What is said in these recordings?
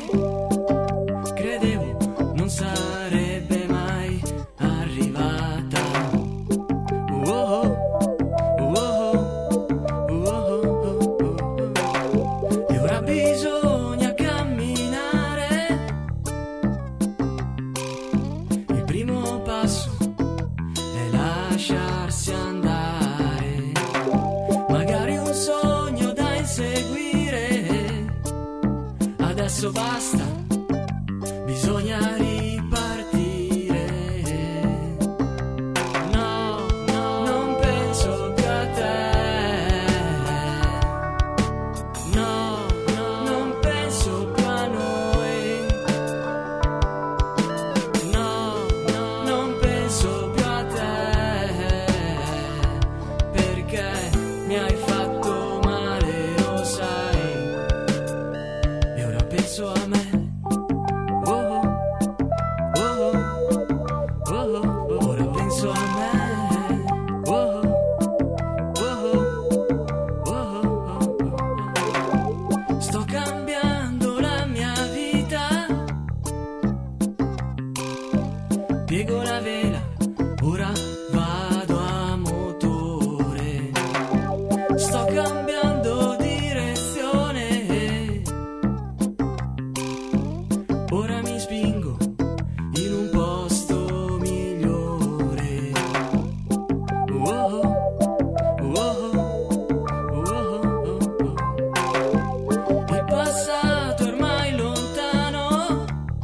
credevo non sarebbe mai arrivata. Oh, oh, oh, oh. E ora bisogna camminare. Il primo passo è lasciarsi andare. Magari un sogno da inseguire. Adesso basta, bisogna ripartire. No, no, non penso più a te. No, no, non penso più a noi. No, no, non penso più a te. Perché mi hai fatto male, lo sai. E ora penso a me. Ora penso a me. Sto cambiando la mia vita. Piego la vela, ora vado a motore. Sto cambiando direzione. Ora mi spingo in un posto migliore. Oh, oh, oh, oh. Il passato è ormai lontano.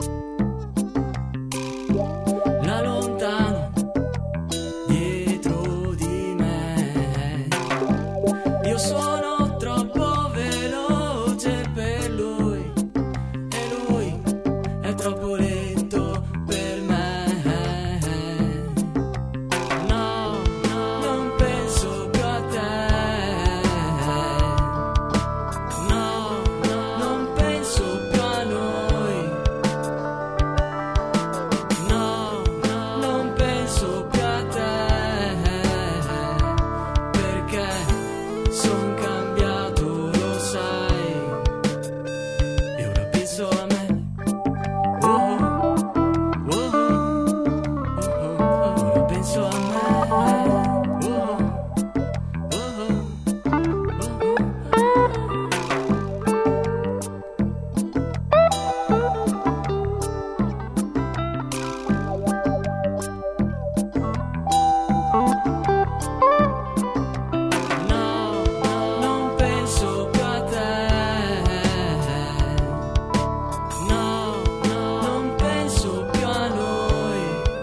La lontano dietro di me. Io sono troppo veloce per lui e lui è troppo lento per me. No, no, non penso più a te. No, no, non penso più a noi. No, no, non penso più a te. Perché son cambiato, lo sai. E ora penso a me. Ora penso a me. No, non penso più a te. No, no, non penso più a noi.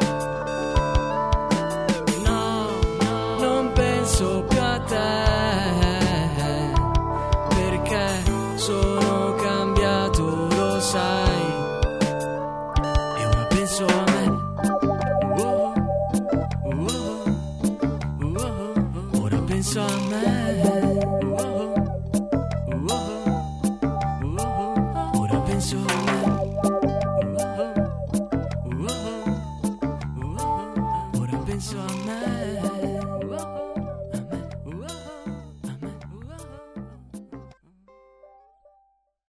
No, no, non penso più a te. Perché sono cambiato, lo sai. E ora penso a me. Ora penso a me. Ora penso a me. Ora penso a me.